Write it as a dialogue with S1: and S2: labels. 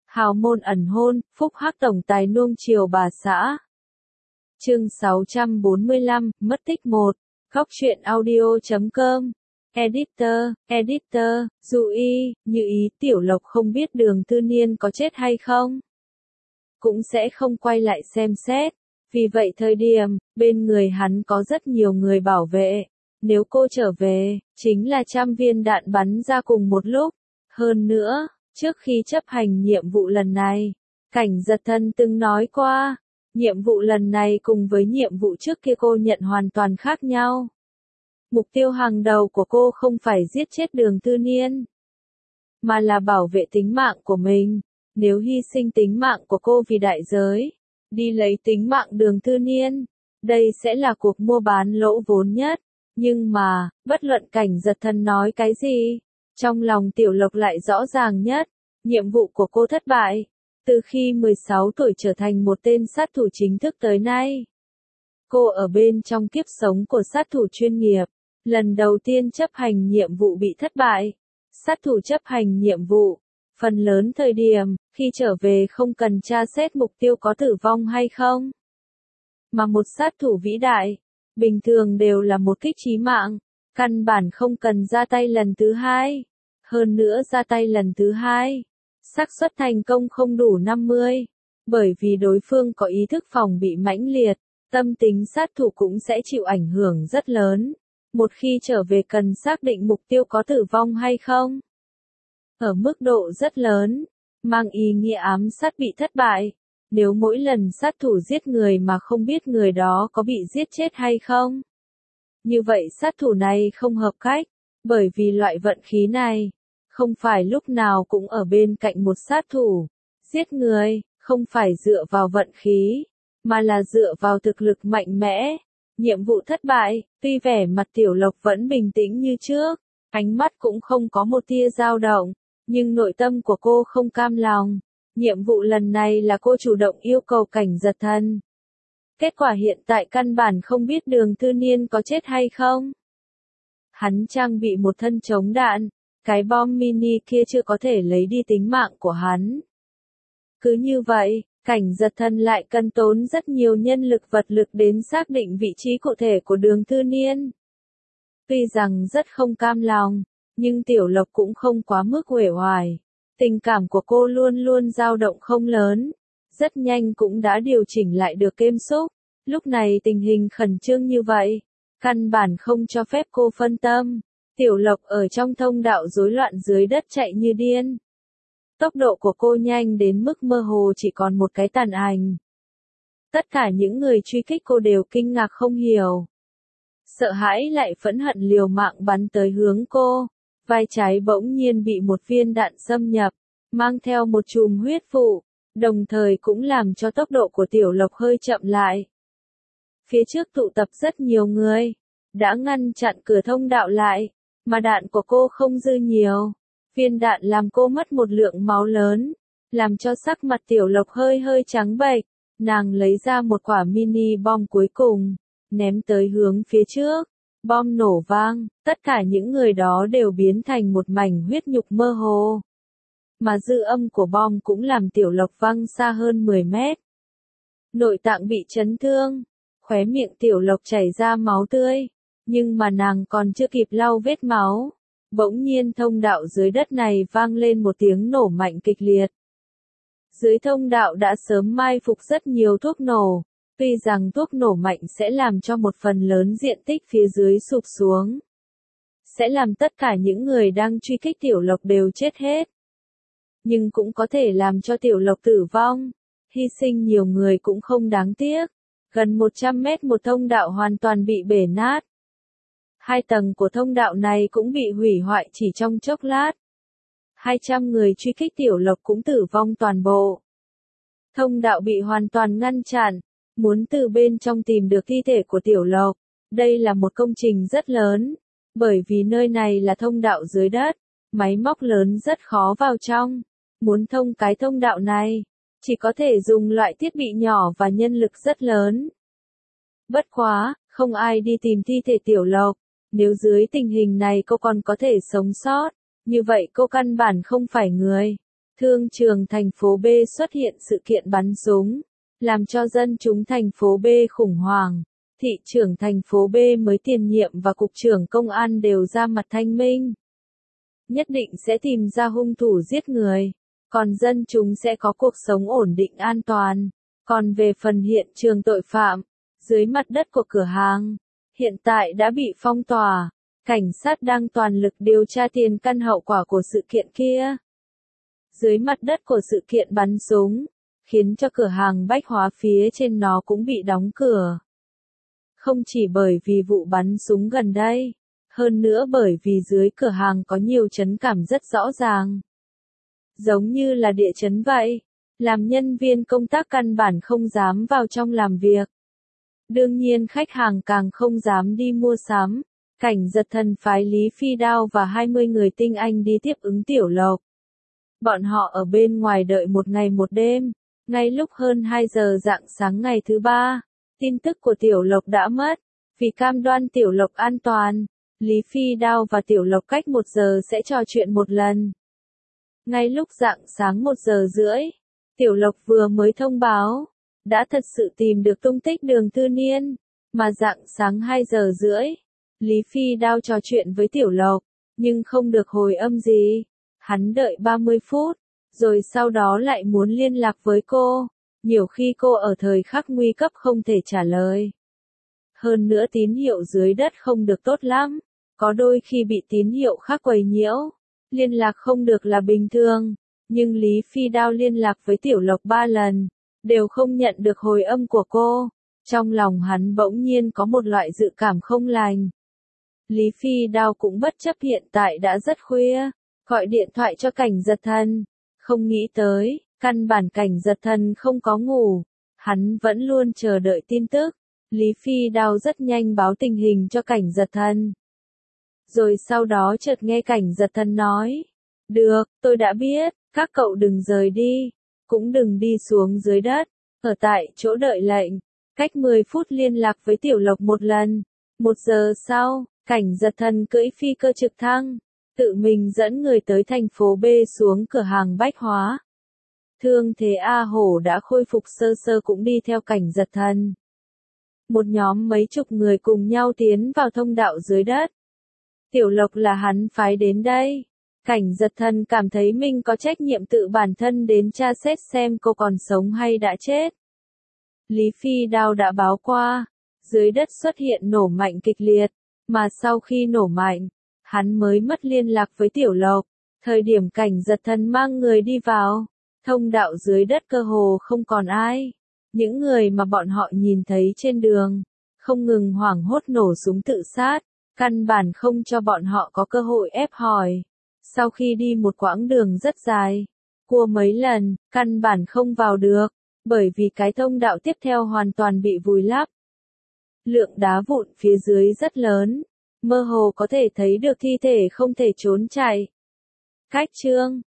S1: Hào môn ẩn hôn, phúc hắc tổng tài nuông chiều bà xã. Chương 645, mất tích 1. Góc truyện audio.com. Editor, Dụ Y, như ý Tiểu Lộc không biết Đường Tư Niên có chết hay không. Cũng sẽ không quay lại xem xét. Vì vậy thời điểm, bên người hắn có rất nhiều người bảo vệ. Nếu cô trở về, chính là trăm viên đạn bắn ra cùng một lúc. Hơn nữa, trước khi chấp hành nhiệm vụ lần này, Cảnh Giật Thần từng nói qua, nhiệm vụ lần này cùng với nhiệm vụ trước kia cô nhận hoàn toàn khác nhau. Mục tiêu hàng đầu của cô không phải giết chết Đường Tư Niên, mà là bảo vệ tính mạng của mình. Nếu hy sinh tính mạng của cô vì đại giới, đi lấy tính mạng Đường Tư Niên, đây sẽ là cuộc mua bán lỗ vốn nhất. Nhưng mà, bất luận Cảnh Giật Thần nói cái gì, trong lòng Tiểu Lộc lại rõ ràng nhất, nhiệm vụ của cô thất bại. Từ khi 16 tuổi trở thành một tên sát thủ chính thức tới nay, cô ở bên trong kiếp sống của sát thủ chuyên nghiệp, lần đầu tiên chấp hành nhiệm vụ bị thất bại. Sát thủ chấp hành nhiệm vụ, phần lớn thời điểm, khi trở về không cần tra xét mục tiêu có tử vong hay không. Mà một sát thủ vĩ đại, bình thường đều là một kích chí mạng, căn bản không cần ra tay lần thứ hai. Hơn nữa ra tay lần thứ hai, xác suất thành công không đủ 50, bởi vì đối phương có ý thức phòng bị mãnh liệt, tâm tính sát thủ cũng sẽ chịu ảnh hưởng rất lớn. Một khi trở về cần xác định mục tiêu có tử vong hay không. Ở mức độ rất lớn, mang ý nghĩa ám sát bị thất bại. Nếu mỗi lần sát thủ giết người mà không biết người đó có bị giết chết hay không. Như vậy sát thủ này không hợp cách, bởi vì loại vận khí này, không phải lúc nào cũng ở bên cạnh một sát thủ. Giết người, không phải dựa vào vận khí, mà là dựa vào thực lực mạnh mẽ. Nhiệm vụ thất bại, tuy vẻ mặt Tiểu Lộc vẫn bình tĩnh như trước, ánh mắt cũng không có một tia dao động, nhưng nội tâm của cô không cam lòng. Nhiệm vụ lần này là cô chủ động yêu cầu Cảnh Giật Thần. Kết quả hiện tại căn bản không biết Đường Tư Niên có chết hay không. Hắn trang bị một thân chống đạn, cái bom mini kia chưa có thể lấy đi tính mạng của hắn. Cứ như vậy, Cảnh Giật Thần lại cần tốn rất nhiều nhân lực vật lực đến xác định vị trí cụ thể của Đường Tư Niên. Tuy rằng rất không cam lòng, nhưng Tiểu Lộc cũng không quá mức uể oải. Tình cảm của cô luôn luôn dao động không lớn, rất nhanh cũng đã điều chỉnh lại được êm xúc. Lúc này tình hình khẩn trương như vậy, căn bản không cho phép cô phân tâm. Tiểu Lộc ở trong thông đạo rối loạn dưới đất chạy như điên. Tốc độ của cô nhanh đến mức mơ hồ chỉ còn một cái tàn ảnh. Tất cả những người truy kích cô đều kinh ngạc không hiểu. Sợ hãi lại phẫn hận liều mạng bắn tới hướng cô. Vai trái bỗng nhiên bị một viên đạn xâm nhập, mang theo một chùm huyết vụ, đồng thời cũng làm cho tốc độ của Tiểu Lộc hơi chậm lại. Phía trước tụ tập rất nhiều người, đã ngăn chặn cửa thông đạo lại, mà đạn của cô không dư nhiều. Viên đạn làm cô mất một lượng máu lớn, làm cho sắc mặt Tiểu Lộc hơi trắng bệch. Nàng lấy ra một quả mini bom cuối cùng, ném tới hướng phía trước. Bom nổ vang, tất cả những người đó đều biến thành một mảnh huyết nhục mơ hồ. Mà dư âm của bom cũng làm Tiểu Lộc văng xa hơn 10 mét. Nội tạng bị chấn thương, khóe miệng Tiểu Lộc chảy ra máu tươi, nhưng mà nàng còn chưa kịp lau vết máu. Bỗng nhiên thông đạo dưới đất này vang lên một tiếng nổ mạnh kịch liệt. Dưới thông đạo đã sớm mai phục rất nhiều thuốc nổ. Tuy rằng thuốc nổ mạnh sẽ làm cho một phần lớn diện tích phía dưới sụp xuống, sẽ làm tất cả những người đang truy kích Tiểu Lộc đều chết hết. Nhưng cũng có thể làm cho Tiểu Lộc tử vong, hy sinh nhiều người cũng không đáng tiếc. Gần 100 mét một thông đạo hoàn toàn bị bể nát. 2 tầng của thông đạo này cũng bị hủy hoại chỉ trong chốc lát. 200 người truy kích Tiểu Lộc cũng tử vong toàn bộ. Thông đạo bị hoàn toàn ngăn chặn. Muốn từ bên trong tìm được thi thể của Tiểu Lộc, đây là một công trình rất lớn, bởi vì nơi này là thông đạo dưới đất, máy móc lớn rất khó vào trong. Muốn thông cái thông đạo này, chỉ có thể dùng loại thiết bị nhỏ và nhân lực rất lớn. Bất quá, không ai đi tìm thi thể Tiểu Lộc, nếu dưới tình hình này cô còn có thể sống sót, như vậy cô căn bản không phải người. Thương trường thành phố B xuất hiện sự kiện bắn súng, làm cho dân chúng thành phố B khủng hoảng. Thị trưởng thành phố B mới tiền nhiệm và cục trưởng công an đều ra mặt thanh minh. Nhất định sẽ tìm ra hung thủ giết người, còn dân chúng sẽ có cuộc sống ổn định an toàn. Còn về phần hiện trường tội phạm, dưới mặt đất của cửa hàng, hiện tại đã bị phong tỏa. Cảnh sát đang toàn lực điều tra tiền căn hậu quả của sự kiện kia. Dưới mặt đất của sự kiện bắn súng, khiến cho cửa hàng bách hóa phía trên nó cũng bị đóng cửa. Không chỉ bởi vì vụ bắn súng gần đây, hơn nữa bởi vì dưới cửa hàng có nhiều chấn cảm rất rõ ràng. Giống như là địa chấn vậy, làm nhân viên công tác căn bản không dám vào trong làm việc. Đương nhiên khách hàng càng không dám đi mua sắm. Cảnh giật thần phái Lý Phi Đao và 20 người tinh anh đi tiếp ứng Tiểu Lộc. Bọn họ ở bên ngoài đợi một ngày một đêm, ngay lúc hơn 2 giờ rạng sáng ngày thứ ba, tin tức của Tiểu Lộc đã mất. Vì cam đoan Tiểu Lộc an toàn, Lý Phi Đao và Tiểu Lộc cách 1 giờ sẽ trò chuyện một lần. Ngay lúc rạng sáng 1 giờ rưỡi, Tiểu Lộc vừa mới thông báo, đã thật sự tìm được tung tích Đường Tư Niên, mà rạng sáng 2 giờ rưỡi, Lý Phi Đao trò chuyện với Tiểu Lộc, nhưng không được hồi âm gì. Hắn đợi 30 phút, rồi sau đó lại muốn liên lạc với cô. Nhiều khi cô ở thời khắc nguy cấp không thể trả lời. Hơn nữa tín hiệu dưới đất không được tốt lắm, có đôi khi bị tín hiệu khác quấy nhiễu. Liên lạc không được là bình thường, nhưng Lý Phi Đao liên lạc với Tiểu Lộc 3 lần, đều không nhận được hồi âm của cô. Trong lòng hắn bỗng nhiên có một loại dự cảm không lành. Lý Phi Đao cũng bất chấp hiện tại đã rất khuya, gọi điện thoại cho Cảnh Giật Thần. Không nghĩ tới, căn bản Cảnh Giật Thần không có ngủ, hắn vẫn luôn chờ đợi tin tức. Lý Phi Đao rất nhanh báo tình hình cho Cảnh Giật Thần. Rồi sau đó chợt nghe Cảnh Giật Thần nói, được, tôi đã biết, các cậu đừng rời đi, cũng đừng đi xuống dưới đất, ở tại chỗ đợi lệnh, cách 10 phút liên lạc với Tiểu Lộc một lần. 1 giờ sau, Cảnh Giật Thần cưỡi phi cơ trực thăng, tự mình dẫn người tới thành phố B xuống cửa hàng bách hóa. Thương thế A Hổ đã khôi phục sơ sơ cũng đi theo Cảnh Giật Thần. Một nhóm mấy chục người cùng nhau tiến vào thông đạo dưới đất. Tiểu Lộc là hắn phái đến đây. Cảnh Giật Thần cảm thấy mình có trách nhiệm tự bản thân đến tra xét xem cô còn sống hay đã chết. Lý Phi Đao đã báo qua, dưới đất xuất hiện nổ mạnh kịch liệt, mà sau khi nổ mạnh, hắn mới mất liên lạc với Tiểu Lộc. Thời điểm Cảnh Giật Thần mang người đi vào, thông đạo dưới đất cơ hồ không còn ai. Những người mà bọn họ nhìn thấy trên đường, không ngừng hoảng hốt nổ súng tự sát, căn bản không cho bọn họ có cơ hội ép hỏi. Sau khi đi một quãng đường rất dài, cua mấy lần, căn bản không vào được, bởi vì cái thông đạo tiếp theo hoàn toàn bị vùi lấp. Lượng đá vụn phía dưới rất lớn, mơ hồ có thể thấy được thi thể không thể trốn chạy. Cách chương